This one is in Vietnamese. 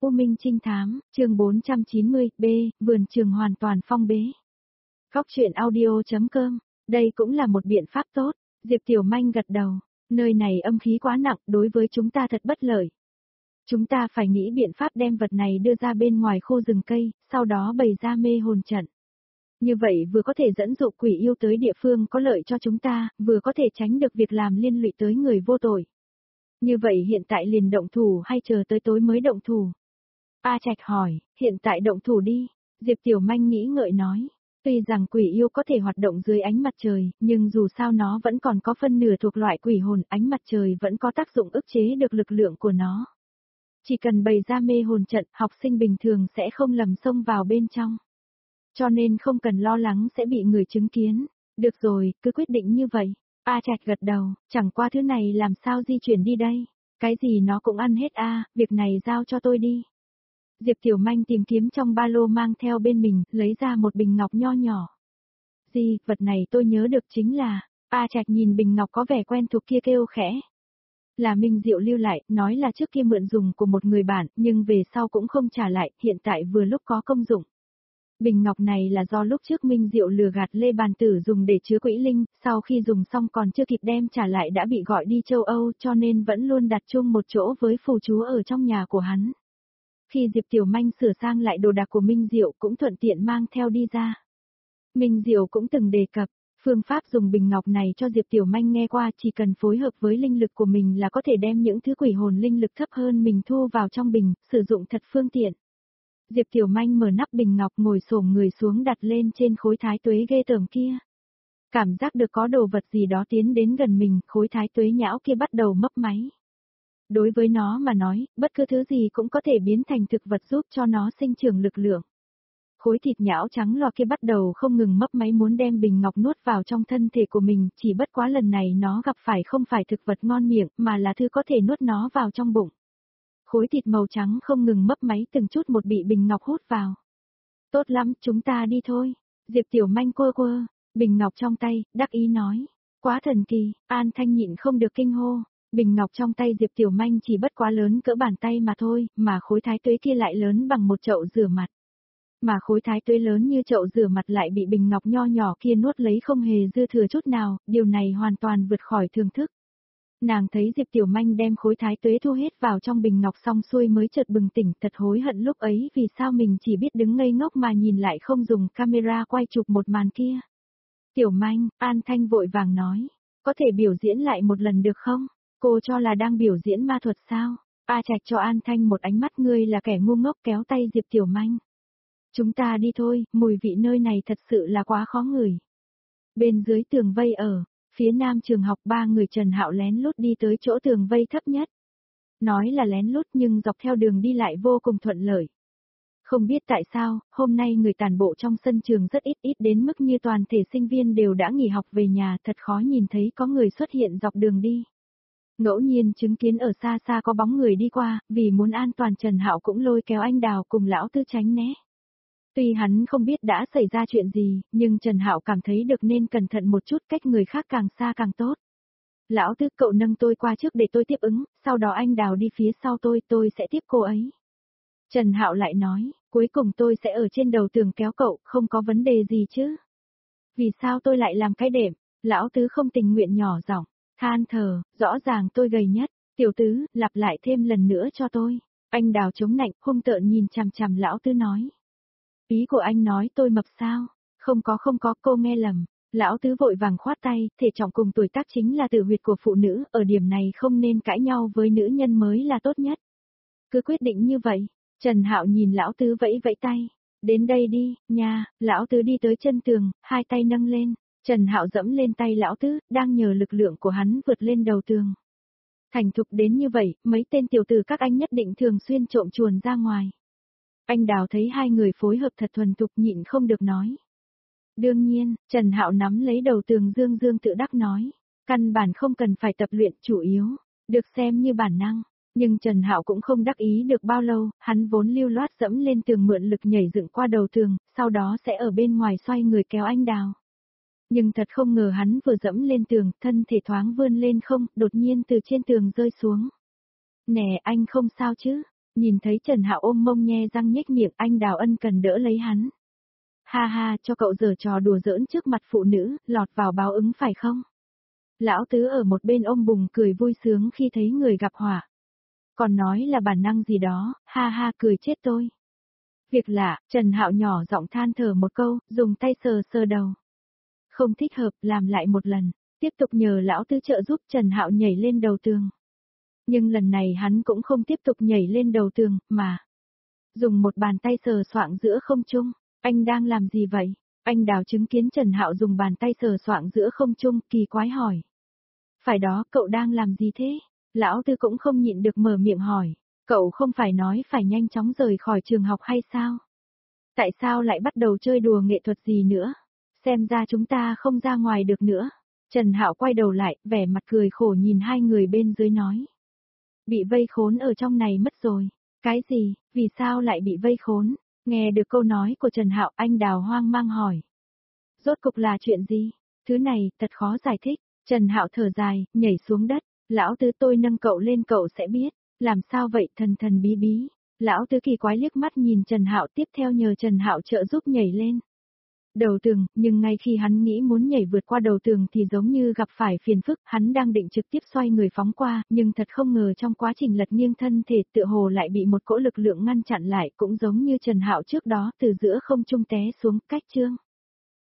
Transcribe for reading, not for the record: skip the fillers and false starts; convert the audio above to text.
U Minh Trinh Thám, chương 490, B, vườn trường hoàn toàn phong bế. Góc truyện audio.com, đây cũng là một biện pháp tốt, Diệp Tiểu Manh gật đầu, nơi này âm khí quá nặng, đối với chúng ta thật bất lợi. Chúng ta phải nghĩ biện pháp đem vật này đưa ra bên ngoài khu rừng cây, sau đó bày ra mê hồn trận. Như vậy vừa có thể dẫn dụ quỷ yêu tới địa phương có lợi cho chúng ta, vừa có thể tránh được việc làm liên lụy tới người vô tội. Như vậy hiện tại liền động thủ hay chờ tới tối mới động thủ? A Trạch hỏi, hiện tại động thủ đi, Diệp Tiểu Manh nghĩ ngợi nói. Tuy rằng quỷ yêu có thể hoạt động dưới ánh mặt trời, nhưng dù sao nó vẫn còn có phân nửa thuộc loại quỷ hồn, ánh mặt trời vẫn có tác dụng ức chế được lực lượng của nó. Chỉ cần bày ra mê hồn trận, học sinh bình thường sẽ không lầm xông vào bên trong. Cho nên không cần lo lắng sẽ bị người chứng kiến. Được rồi, cứ quyết định như vậy. A Trạch gật đầu, chẳng qua thứ này làm sao di chuyển đi đây? Cái gì nó cũng ăn hết a, việc này giao cho tôi đi. Diệp Tiểu Manh tìm kiếm trong ba lô mang theo bên mình, lấy ra một bình ngọc nho nhỏ. Gì, vật này tôi nhớ được chính là, A Trạch nhìn bình ngọc có vẻ quen thuộc kia kêu khẽ. Là Minh Diệu lưu lại, nói là trước kia mượn dùng của một người bạn, nhưng về sau cũng không trả lại, hiện tại vừa lúc có công dụng. Bình ngọc này là do lúc trước Minh Diệu lừa gạt Lê Bàn Tử dùng để chứa quỹ linh, sau khi dùng xong còn chưa kịp đem trả lại đã bị gọi đi châu Âu cho nên vẫn luôn đặt chung một chỗ với phù chú ở trong nhà của hắn. Khi Diệp Tiểu Manh sửa sang lại đồ đạc của Minh Diệu cũng thuận tiện mang theo đi ra. Minh Diệu cũng từng đề cập, phương pháp dùng bình ngọc này cho Diệp Tiểu Manh nghe qua chỉ cần phối hợp với linh lực của mình là có thể đem những thứ quỷ hồn linh lực thấp hơn mình thu vào trong bình, sử dụng thật phương tiện. Diệp Tiểu Manh mở nắp bình ngọc ngồi xổm người xuống đặt lên trên khối thái tuế ghê tởm kia. Cảm giác được có đồ vật gì đó tiến đến gần mình, khối thái tuế nhão kia bắt đầu mấp máy. Đối với nó mà nói, bất cứ thứ gì cũng có thể biến thành thực vật giúp cho nó sinh trưởng lực lượng. Khối thịt nhão trắng lò kia bắt đầu không ngừng mấp máy muốn đem bình ngọc nuốt vào trong thân thể của mình, chỉ bất quá lần này nó gặp phải không phải thực vật ngon miệng mà là thứ có thể nuốt nó vào trong bụng. Khối thịt màu trắng không ngừng mấp máy từng chút một bị bình ngọc hút vào. Tốt lắm, chúng ta đi thôi. Diệp Tiểu Manh quơ quơ, bình ngọc trong tay, đắc ý nói. Quá thần kỳ, An Thanh nhịn không được kinh hô. Bình ngọc trong tay Diệp Tiểu Manh chỉ bất quá lớn cỡ bàn tay mà thôi, mà khối thái tuế kia lại lớn bằng một chậu rửa mặt. Mà khối thái tuế lớn như chậu rửa mặt lại bị bình ngọc nho nhỏ kia nuốt lấy không hề dư thừa chút nào, điều này hoàn toàn vượt khỏi thưởng thức. Nàng thấy Diệp Tiểu Manh đem khối thái tuế thu hết vào trong bình ngọc xong xuôi mới chợt bừng tỉnh, thật hối hận lúc ấy vì sao mình chỉ biết đứng ngây ngốc mà nhìn lại không dùng camera quay chụp một màn kia. Tiểu Manh, An Thanh vội vàng nói, có thể biểu diễn lại một lần được không? Cô cho là đang biểu diễn ma thuật sao? A Trạch cho An Thanh một ánh mắt, ngươi là kẻ ngu ngốc, kéo tay Diệp Tiểu Manh. Chúng ta đi thôi, mùi vị nơi này thật sự là quá khó ngửi. Bên dưới tường vây ở phía nam trường học, ba người Trần Hạo lén lút đi tới chỗ tường vây thấp nhất. Nói là lén lút nhưng dọc theo đường đi lại vô cùng thuận lợi. Không biết tại sao, hôm nay người tản bộ trong sân trường rất ít đến mức như toàn thể sinh viên đều đã nghỉ học về nhà, thật khó nhìn thấy có người xuất hiện dọc đường đi. Ngẫu nhiên chứng kiến ở xa xa có bóng người đi qua, vì muốn an toàn Trần Hạo cũng lôi kéo anh Đào cùng lão Tư tránh né. Tuy hắn không biết đã xảy ra chuyện gì, nhưng Trần Hạo cảm thấy được nên cẩn thận một chút, cách người khác càng xa càng tốt. Lão Tư, cậu nâng tôi qua trước để tôi tiếp ứng, sau đó anh Đào đi phía sau tôi sẽ tiếp cô ấy. Trần Hạo lại nói, cuối cùng tôi sẽ ở trên đầu tường kéo cậu, không có vấn đề gì chứ. Vì sao tôi lại làm cái đệm? Lão Tứ không tình nguyện nhỏ giọng, than thở, rõ ràng tôi gầy nhất, tiểu Tứ, lặp lại thêm lần nữa cho tôi. Anh Đào chống nạnh, hung tợn nhìn chằm chằm Lão Tứ nói. Ý của anh nói tôi mập sao? Không có, cô nghe lầm. Lão Tứ vội vàng khoát tay, thể trọng cùng tuổi tác chính là tử huyệt của phụ nữ, ở điểm này không nên cãi nhau với nữ nhân mới là tốt nhất. Cứ quyết định như vậy. Trần Hạo nhìn Lão Tứ vẫy vẫy tay. Đến đây đi, nha. Lão Tứ đi tới chân tường, hai tay nâng lên. Trần Hạo dẫm lên tay Lão Tứ, đang nhờ lực lượng của hắn vượt lên đầu tường. Thành thục đến như vậy, mấy tên tiểu tử các anh nhất định thường xuyên trộm chuồn ra ngoài. Anh Đào thấy hai người phối hợp thật thuần thục nhịn không được nói. Đương nhiên, Trần Hạo nắm lấy đầu tường dương tự đắc nói. Căn bản không cần phải tập luyện, chủ yếu được xem như bản năng. Nhưng Trần Hạo cũng không đắc ý được bao lâu, hắn vốn lưu loát dẫm lên tường mượn lực nhảy dựng qua đầu tường, sau đó sẽ ở bên ngoài xoay người kéo anh Đào. Nhưng thật không ngờ hắn vừa dẫm lên tường, thân thể thoáng vươn lên không, đột nhiên từ trên tường rơi xuống. Nè, anh không sao chứ? Nhìn thấy Trần Hạo ôm mông nhe răng nhếch miệng, anh Đào ân cần đỡ lấy hắn. Ha ha, cho cậu giở trò đùa giỡn trước mặt phụ nữ, lọt vào báo ứng phải không? Lão Tứ ở một bên ôm bùng cười vui sướng khi thấy người gặp họa. Còn nói là bản năng gì đó, ha ha cười chết tôi. Việc lạ, Trần Hạo nhỏ giọng than thở một câu, dùng tay sờ sờ đầu. Không thích hợp, làm lại một lần, tiếp tục nhờ lão Tứ trợ giúp Trần Hạo nhảy lên đầu tường. Nhưng lần này hắn cũng không tiếp tục nhảy lên đầu tường, mà dùng một bàn tay sờ soạng giữa không trung. Anh đang làm gì vậy? Anh Đào chứng kiến Trần Hạo dùng bàn tay sờ soạng giữa không trung, kỳ quái hỏi. Phải đó, cậu đang làm gì thế? Lão Tư cũng không nhịn được mở miệng hỏi. Cậu không phải nói phải nhanh chóng rời khỏi trường học hay sao? Tại sao lại bắt đầu chơi đùa nghệ thuật gì nữa? Xem ra chúng ta không ra ngoài được nữa. Trần Hạo quay đầu lại, vẻ mặt cười khổ nhìn hai người bên dưới nói. Bị vây khốn ở trong này mất rồi. Cái gì, vì sao lại bị vây khốn? Nghe được câu nói của Trần Hạo, anh Đào hoang mang hỏi. Rốt cục là chuyện gì? Thứ này, thật khó giải thích. Trần Hạo thở dài, nhảy xuống đất. Lão Tứ tôi nâng cậu lên cậu sẽ biết. Làm sao vậy thần thần bí bí. Lão Tứ kỳ quái liếc mắt nhìn Trần Hạo, tiếp theo nhờ Trần Hạo trợ giúp nhảy lên đầu tường, nhưng ngay khi hắn nghĩ muốn nhảy vượt qua đầu tường thì giống như gặp phải phiền phức, hắn đang định trực tiếp xoay người phóng qua, nhưng thật không ngờ trong quá trình lật nghiêng thân thể tựa hồ lại bị một cỗ lực lượng ngăn chặn lại, cũng giống như Trần Hạo trước đó từ giữa không trung té xuống. Cách chương